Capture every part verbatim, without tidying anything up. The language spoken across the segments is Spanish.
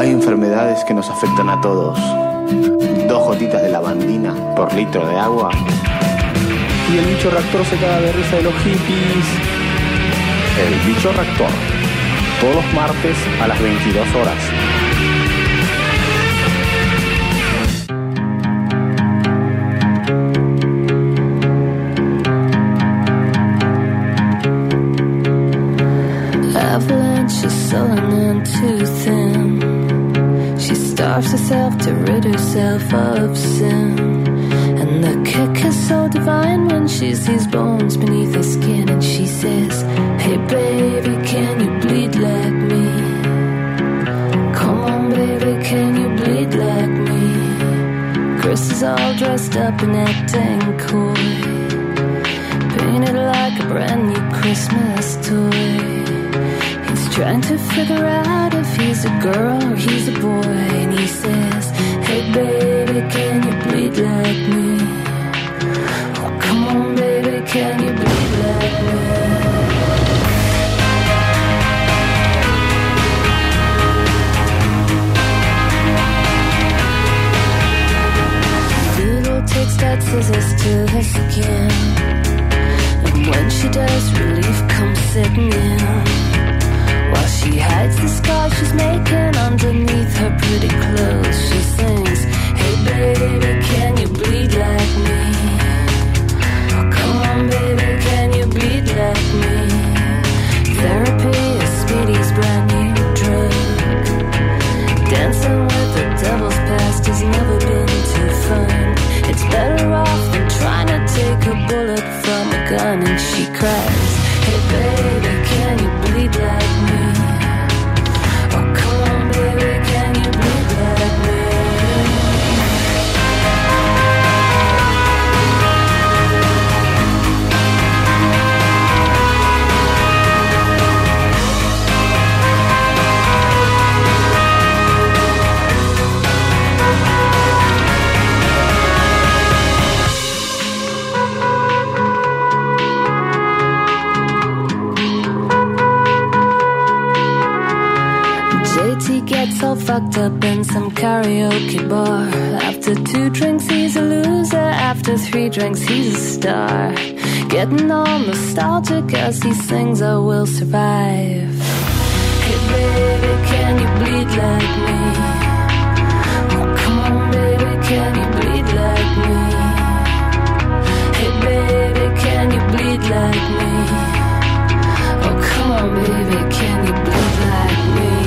Hay enfermedades que nos afectan a todos. Dos gotitas de lavandina por litro de agua. Y el bicho reactor se caga de risa de los hippies. El bicho reactor. Todos los martes a las veintidós horas. Avalanche is sullen and too thin. She starves herself to rid herself of sin. And the kick is so divine when she sees bones beneath her skin. And she says, hey baby, can you bleed like me? Come on baby, can you bleed like me? Chris is all dressed up in that dang coy, painted like a brand new Christmas toy. Trying to figure out if he's a girl or he's a boy. And he says, hey baby, can you bleed like me? Oh come on baby, can you bleed like me? Doodle takes that scissors to her skin, and when she does, relief comes sitting in. While she hides the scars she's making underneath her pretty clothes, she sings, hey baby, can you bleed like me? Oh come on baby, can you bleed like me? Therapy is Speedy's brand new drug. Dancing with the devil's past has never been too fun. It's better off than trying to take a bullet from a gun. And she cries, hey baby, can you bleed like me? Gets all fucked up in some karaoke bar. After two drinks he's a loser, after three drinks he's a star. Getting all nostalgic as he sings I Will Survive. Hey baby, can you bleed like me? Oh come on baby, can you bleed like me? Hey baby, can you bleed like me? Oh come on baby, can you bleed like me?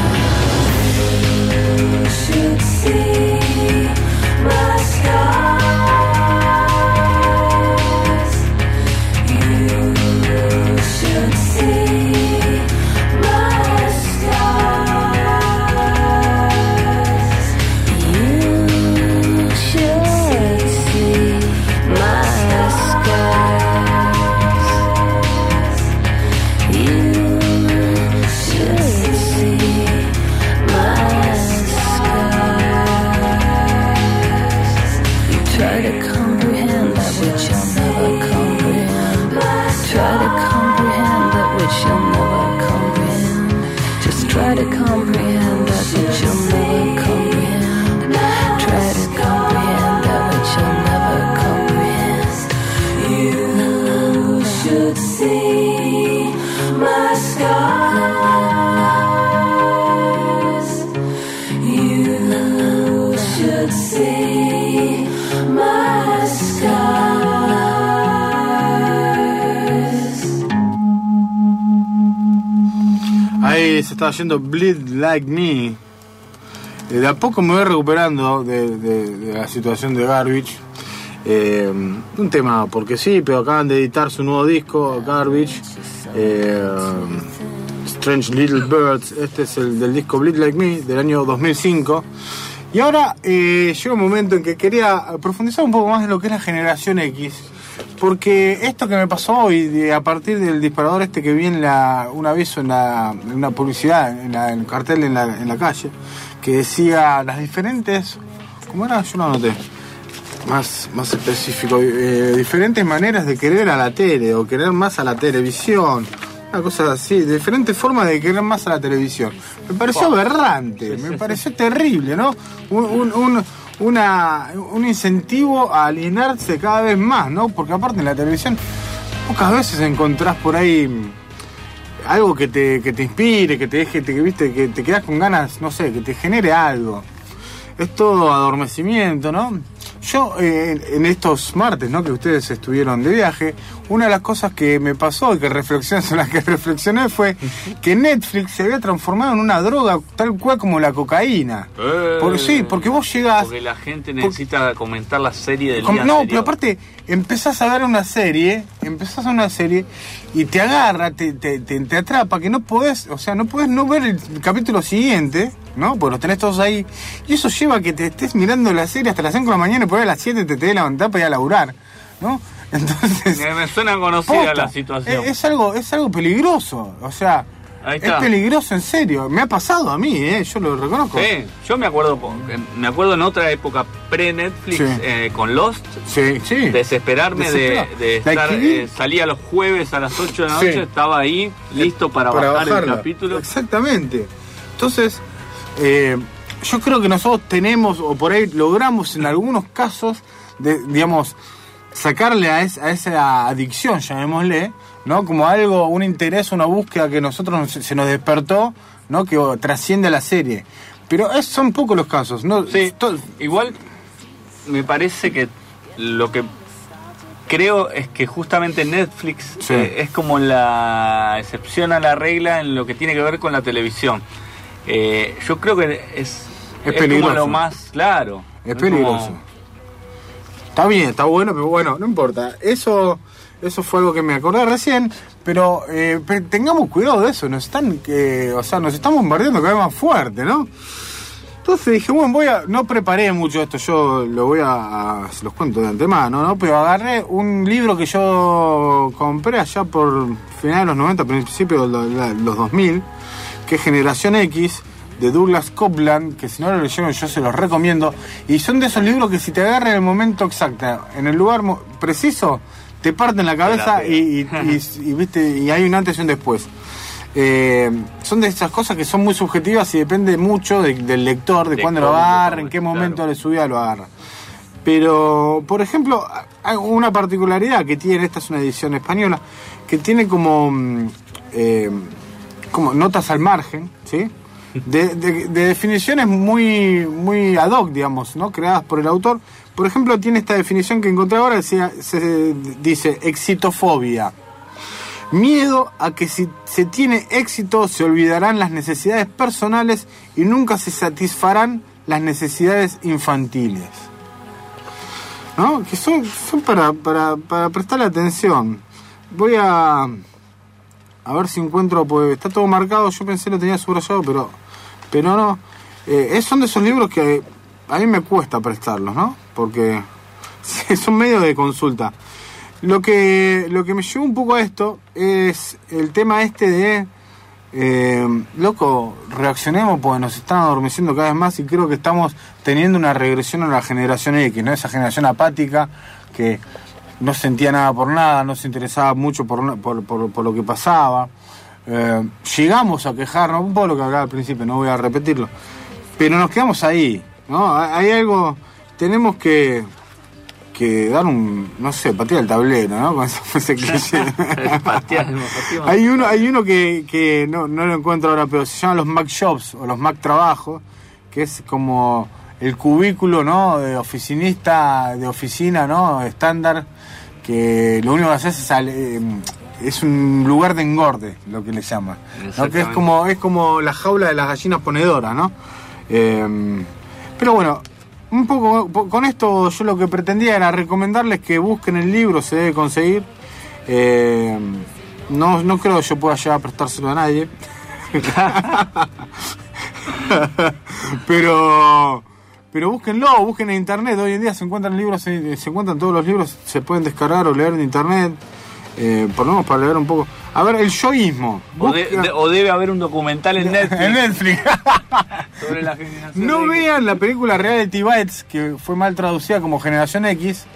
You should see my scars. You should see my scars. You should see my scars. You should see my try to comprehend that which you'll never comprehend. Try to comprehend that which you'll never comprehend. Just try to comprehend that which you'll never comprehend. Try to comprehend that which you'll never comprehend. You should see my scars. You should see my scars. Ahí se estaba yendo Bleed Like Me. De a poco me voy recuperando de, de, de la situación de Garbage. Eh, un tema porque sí, pero acaban de editar su nuevo disco, Garbage. Eh, Strange Little Birds. Este es el del disco Bleed Like Me del año dos mil cinco. Y ahora eh, llega un momento en que quería profundizar un poco más en lo que es la generación X, porque esto que me pasó hoy, de, a partir del disparador este que vi en la, un aviso en, la, en una publicidad, en, la, en el cartel en la, en la calle, que decía las diferentes, ¿cómo era? Yo no anoté, más, más específico, eh, diferentes maneras de querer a la tele, o querer más a la televisión, Una cosa así, de diferentes formas de querer más a la televisión. Me pareció oh. aberrante, sí, me sí, pareció sí. terrible, ¿no? Un, un, un, una, un incentivo a alienarse cada vez más, ¿no? Porque aparte en la televisión pocas veces encontrás por ahí algo que te, que te inspire, que te deje, que, viste, que te quedas con ganas, no sé, que te genere algo. Es todo adormecimiento, ¿no? Yo, eh, en estos martes, ¿no?, que ustedes estuvieron de viaje, una de las cosas que me pasó y que reflexioné, sobre las que reflexioné fue que Netflix se había transformado en una droga tal cual como la cocaína. Eh, Por, sí, porque vos llegás... Porque la gente necesita por, comentar la serie del com, día No, anterior. pero aparte, empezás a ver una serie, empezás a ver una serie y te agarra, te, te, te, te atrapa, que no podés, o sea, no podés no ver el capítulo siguiente, ¿no? Porque los tenés todos ahí. Y eso lleva a que te estés mirando la serie hasta las cinco de la mañana y por ahí a las siete te tenés que levantar para ir a laburar, ¿no? Entonces... Me, me suena conocida posta, la situación. Es, es, algo, es algo peligroso, o sea... Es peligroso, en serio. Me ha pasado a mí, ¿eh? Yo lo reconozco. Sí, yo me acuerdo me acuerdo en otra época pre-Netflix, sí. eh, con Lost. Sí, sí. Desesperarme de, de estar... Eh, salía los jueves a las ocho de la noche, sí. estaba ahí, listo para, para bajar bajarla. el capítulo. Exactamente. Entonces, eh, yo creo que nosotros tenemos, o por ahí logramos en algunos casos, de, digamos, sacarle a, es, a esa adicción, llamémosle, ¿no? Como algo, un interés, una búsqueda que nosotros se nos despertó, ¿no? Que oh, trasciende a la serie. Pero es, son pocos los casos, ¿no? Sí, todo, igual me parece que lo que creo es que justamente Netflix sí. eh, es como la excepción a la regla en lo que tiene que ver con la televisión. Eh, yo creo que es, es, es como lo más claro. Es peligroso. Como... Está bien, está bueno, pero bueno, no importa. Eso... Eso fue algo que me acordé recién, pero eh, tengamos cuidado de eso, nos están, eh, o sea, nos estamos bombardeando cada vez más fuerte, ¿no? Entonces dije, bueno, voy a, no preparé mucho esto, yo lo voy a, a se los cuento de antemano, ¿no? Pero agarré un libro que yo compré allá por finales de los noventa, principios de los dos mil, que es Generación X, de Douglas Coupland, que si no lo leyeron yo se los recomiendo, y son de esos libros que si te agarran en el momento exacto, en el lugar preciso, te parten la cabeza y, y, y, y, ¿viste? Y hay un antes y un después. Eh, son de esas cosas que son muy subjetivas y depende mucho de, del lector, de, de cuándo lo agarra, en qué momento claro. de su vida lo agarra. Pero, por ejemplo, hay una particularidad que tiene, esta es una edición española, que tiene como, eh, como notas al margen, ¿sí? De, de, de definiciones muy, muy ad hoc, digamos, ¿no? Creadas por el autor. Por ejemplo, tiene esta definición que encontré ahora, decía, se dice exitofobia. Miedo a que si se tiene éxito se olvidarán las necesidades personales y nunca se satisfarán las necesidades infantiles. ¿No? Que son, son para, para, para prestarle atención. Voy a... A ver si encuentro, pues está todo marcado, yo pensé lo tenía subrayado, pero pero no. Eh, son de esos libros que a mí me cuesta prestarlos, ¿no? Porque son medio de consulta. Lo que lo que me llevó un poco a esto es el tema este de, eh, loco, reaccionemos porque nos están adormeciendo cada vez más y creo que estamos teniendo una regresión a la generación X, ¿no? Esa generación apática que... no sentía nada por nada, no se interesaba mucho por, por, por, por lo que pasaba. Eh, llegamos a quejarnos, un poco lo que hablaba al principio, no voy a repetirlo, pero nos quedamos ahí, ¿no? Hay algo, tenemos que, que dar un, no sé, patear el tablero, ¿no? Con ese cliché. hay uno, hay uno que, que no, no lo encuentro ahora, pero se llama los Mac Jobs o los Mac Trabajos, que es como el cubículo, ¿no? De oficinista, de oficina, ¿no? Estándar, que lo único que haces es, eh, es un lugar de engorde, lo que le llaman, ¿no? Que es como, es como la jaula de las gallinas ponedoras, ¿no? Eh, pero bueno, un poco con esto yo lo que pretendía era recomendarles que busquen el libro, se debe conseguir. Eh, no, no creo que yo pueda llegar a prestárselo a nadie. pero... Pero búsquenlo, busquen en internet. Hoy en día se encuentran libros, se, se encuentran todos los libros, se pueden descargar o leer en internet. Eh, por lo menos para leer un poco. A ver, el yoísmo. O, de, de, o debe haber un documental en Netflix. En Netflix. Sobre la generación No X. Vean la película Reality Bites, que fue mal traducida como Generación X,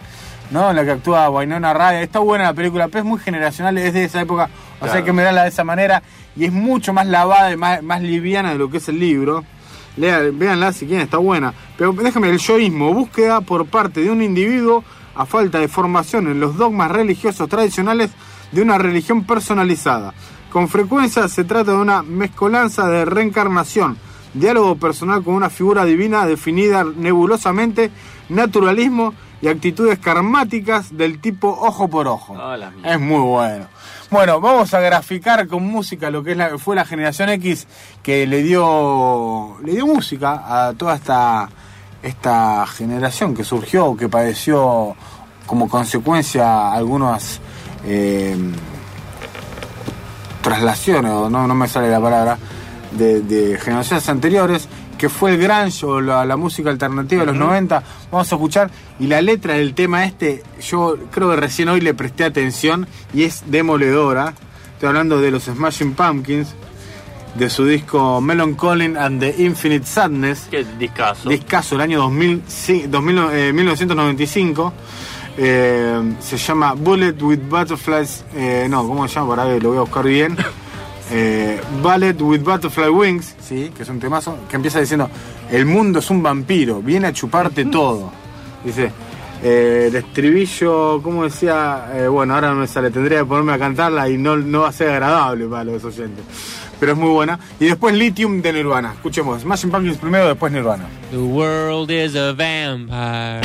¿no? En la que actúa Winona Ryder. Está buena la película, pero es muy generacional, es de esa época, o claro. sea, hay que mirarla de esa manera, y es mucho más lavada y más, más liviana de lo que es el libro. Lean, véanla si quieren, está buena. Pero déjame, el yoísmo, búsqueda por parte de un individuo a falta de formación en los dogmas religiosos tradicionales de una religión personalizada. Con frecuencia se trata de una mezcolanza de reencarnación, diálogo personal con una figura divina definida nebulosamente, naturalismo y actitudes karmáticas del tipo ojo por ojo. Oh, es muy bueno. Bueno, vamos a graficar con música lo que es la, fue la generación X, que le dio le dio música a toda esta esta generación que surgió, que padeció como consecuencia algunas eh, traslaciones, o no, no me sale la palabra, de, de generaciones anteriores, que fue el grunge o la, la música alternativa de los uh-huh. noventa. Vamos a escuchar, y la letra del tema este, yo creo que recién hoy le presté atención y es demoledora. Estoy hablando de los Smashing Pumpkins, de su disco Melancholy and the Infinite Sadness. Qué discazo. Discazo, el año dos mil, dos mil, eh, mil novecientos noventa y cinco. Eh, se llama Bullet with Butterflies. Eh, no, ¿cómo se llama? Para ver, lo voy a buscar bien. Eh, Ballet with Butterfly Wings, sí, que es un temazo, que empieza diciendo: el mundo es un vampiro, viene a chuparte todo. Dice, eh, el estribillo, ¿cómo decía? Eh, bueno, ahora no me sale, tendría que ponerme a cantarla y no, no va a ser agradable para los oyentes. Pero es muy buena. Y después Lithium de Nirvana. Escuchemos, Smashing Pumpkins primero, después Nirvana. The world is a vampire.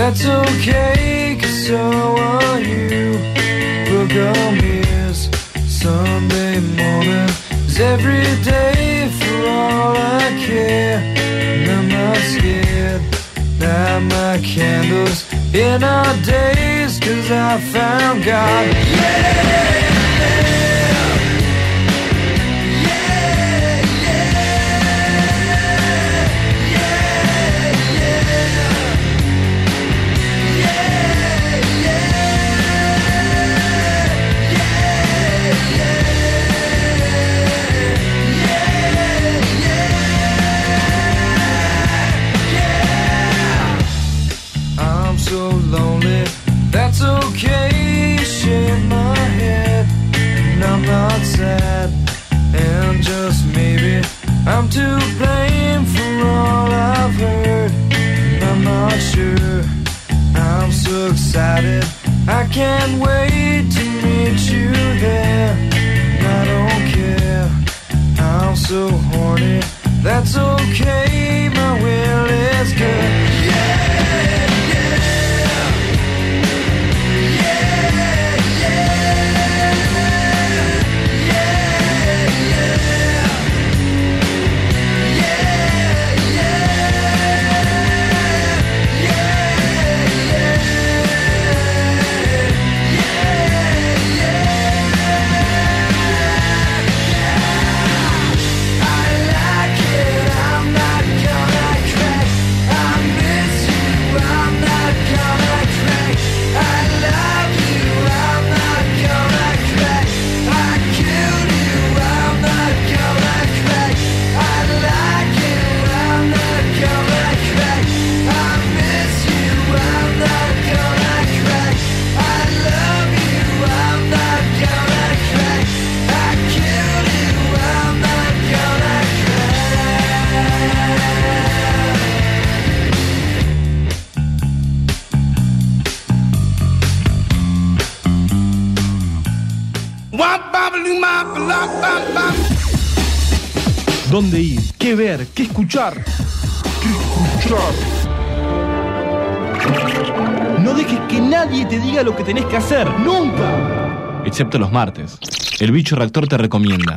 that's okay, 'cause so are you. Book on mirrors, Sunday morning is every day for all I care. And I'm not scared, light my candles in our days, 'cause I found God. Yeah! So lonely, that's okay, shake my head, and I'm not sad, and just maybe I'm to blame for all I've heard, and I'm not sure, I'm so excited, I can't wait to meet you there, and I don't care, I'm so horny, that's okay, my will is good, yeah! ¿Dónde ir? ¿Qué ver? ¿Qué escuchar? ¿Qué escuchar? No dejes que nadie te diga lo que tenés que hacer, nunca. Excepto los martes. El bicho reactor te recomienda.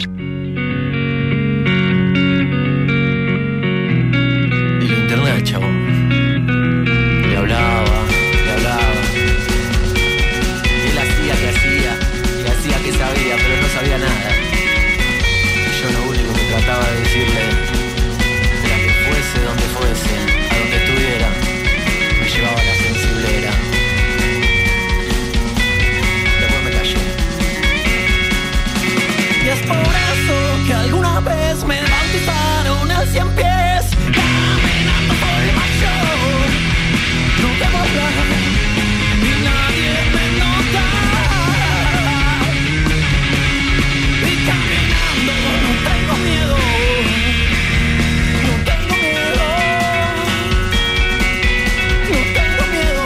El internet, chabón. Le hablaba, le hablaba. Él hacía que hacía, y hacía que sabía, pero no sabía nada. Yo lo único que trataba de decirle era que fuese donde fuese, a donde estuviera, me llevaba la sensiblera. Después me cayó. Y es por eso que alguna vez me bautizaron al cien pies. Caminando soy más yo, no debo hablar y nadie me nota. Y caminando no tengo miedo, no tengo miedo, no tengo miedo.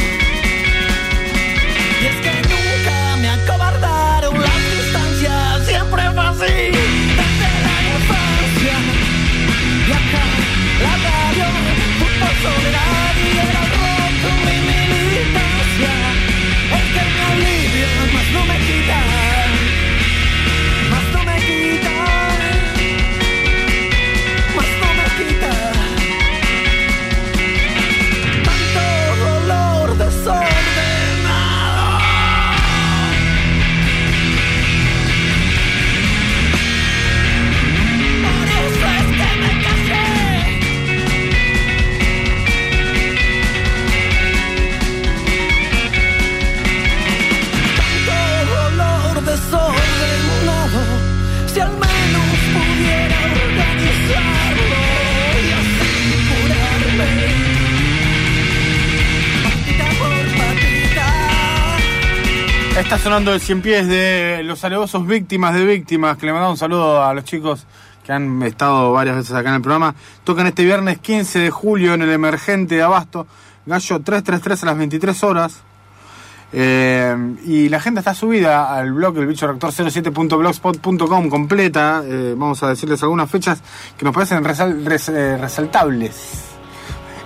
Y es que nunca me acobardaron las distancias, siempre fue así desde la infancia. Y acá la radio, fútbol, soledad y el rock con mi militancia. Es que me alivia, más no me quita, más no me quita, más no me quita. Tanto dolor desordenado. Por eso es que me casé. Tanto dolor desordenado. Si al menos pudiera organizarlo y así curarme. Patita por patita. Está sonando el cien pies de los alevosos Víctimas de Víctimas, que le mandamos un saludo a los chicos que han estado varias veces acá en el programa. Tocan este viernes quince de julio en el Emergente de Abasto, Gallo trescientos treinta y tres a las veintitrés horas. Eh, y la agenda está subida al blog el bicho reactor cero siete punto blogspot punto com completa. Eh, vamos a decirles algunas fechas que nos parecen resal, res, eh, resaltables.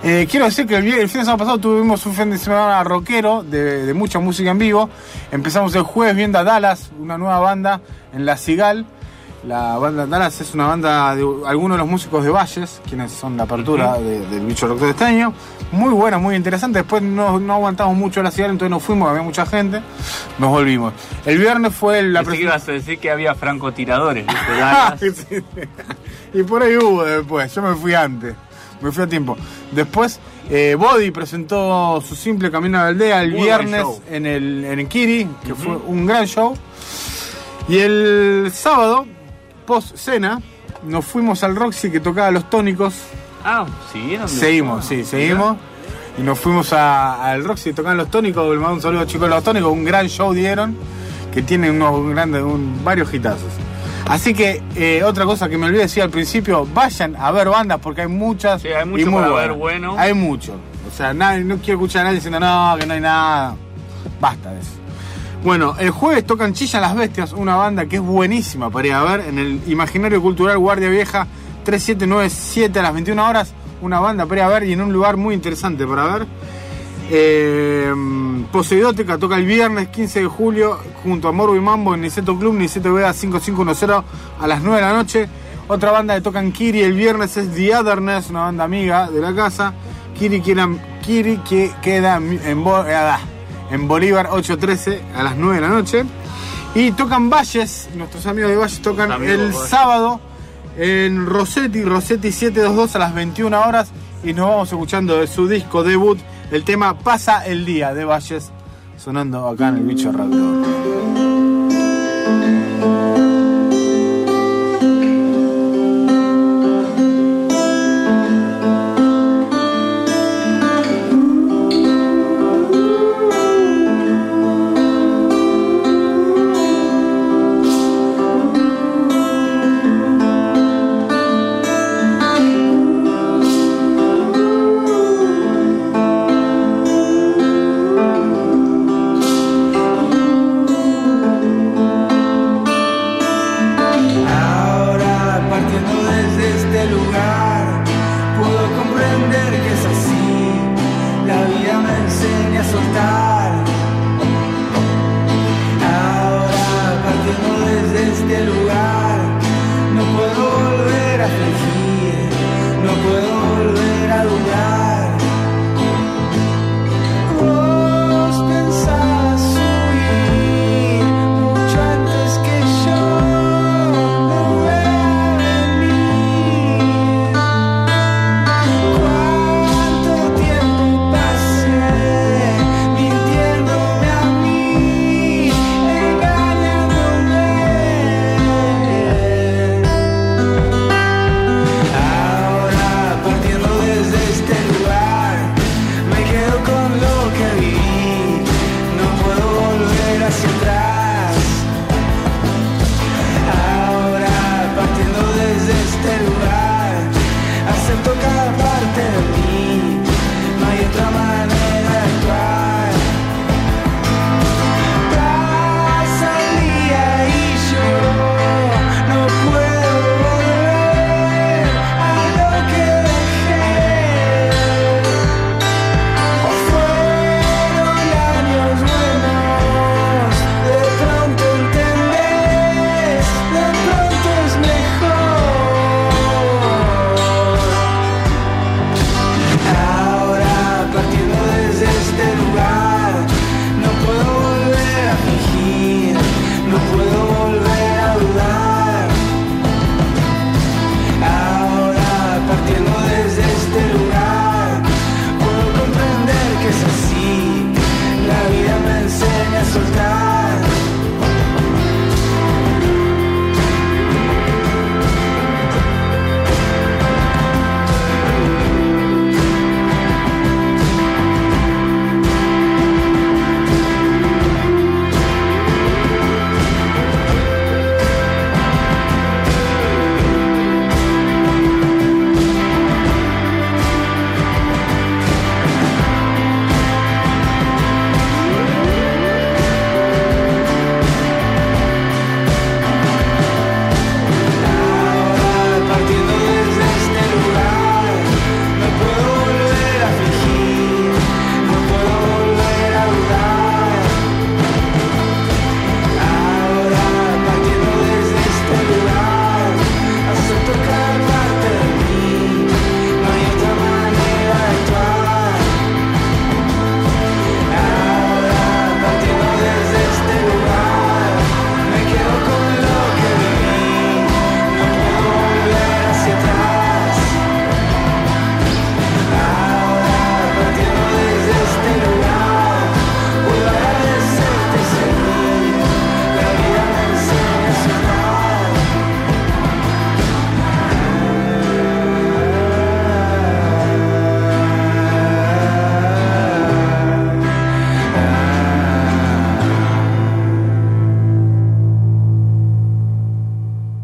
Eh, quiero decir que el, el fin de semana pasado tuvimos un fin de semana rockero de, de mucha música en vivo. Empezamos el jueves viendo a Dallas, una nueva banda en La Cigale. La banda Dallas es una banda de algunos de los músicos de Valles, quienes son la apertura uh-huh. de, del Bicho Rock de este año. Muy buena, muy interesante. Después no, no aguantamos mucho La Cigale, entonces nos fuimos, había mucha gente. Nos volvimos. El viernes fue la presentación. Ibas a decir que había francotiradores. ¿Viste? Sí. Y por ahí hubo después. Yo me fui antes. Me fui a tiempo. Después, eh, Body presentó su simple Camino a la Aldea el Muy viernes en el, en el Kiri, que uh-huh. fue un gran show. Y el sábado, post cena, nos fuimos al Roxy que tocaba Los Tónicos. Ah, ¿siguieron? Seguimos, sí, seguimos. Y nos fuimos al Roxy que tocaban Los Tónicos. Le mando un saludo a chicos de Los Tónicos. Un gran show dieron, que tienen unos grandes, un, varios hitazos. Así que, eh, otra cosa que me olvidé decir al principio, vayan a ver bandas porque hay muchas. Sí, hay mucho para ver bueno. Hay mucho. O sea, nadie, no quiero escuchar a nadie diciendo no, que no hay nada. Basta de eso. Bueno, el jueves tocan Chillan las Bestias, una banda que es buenísima para ir a ver en el Imaginario Cultural Guardia Vieja tres siete nueve siete a las veintiuna horas. Una banda para ir a ver y en un lugar muy interesante para ver. Eh, Poseidótica toca el viernes quince de julio junto a Morbo y Mambo en Niceto Club, Niceto Vega cinco cinco uno cero a las nueve de la noche. Otra banda que toca en Kiri el viernes es The Otherness, una banda amiga de la casa. Kiri, queda, Kiri que queda en, en, en Bolívar ocho trece a las nueve de la noche. Y tocan Valles, nuestros amigos de Valles tocan amigos, el Valles. Sábado en Rossetti, Rossetti setecientos veintidós a las veintiuna horas. Y nos vamos escuchando de su disco debut el tema Pasa el Día de Valles, sonando acá en el Bicho Rock.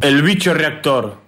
El bicho reactor.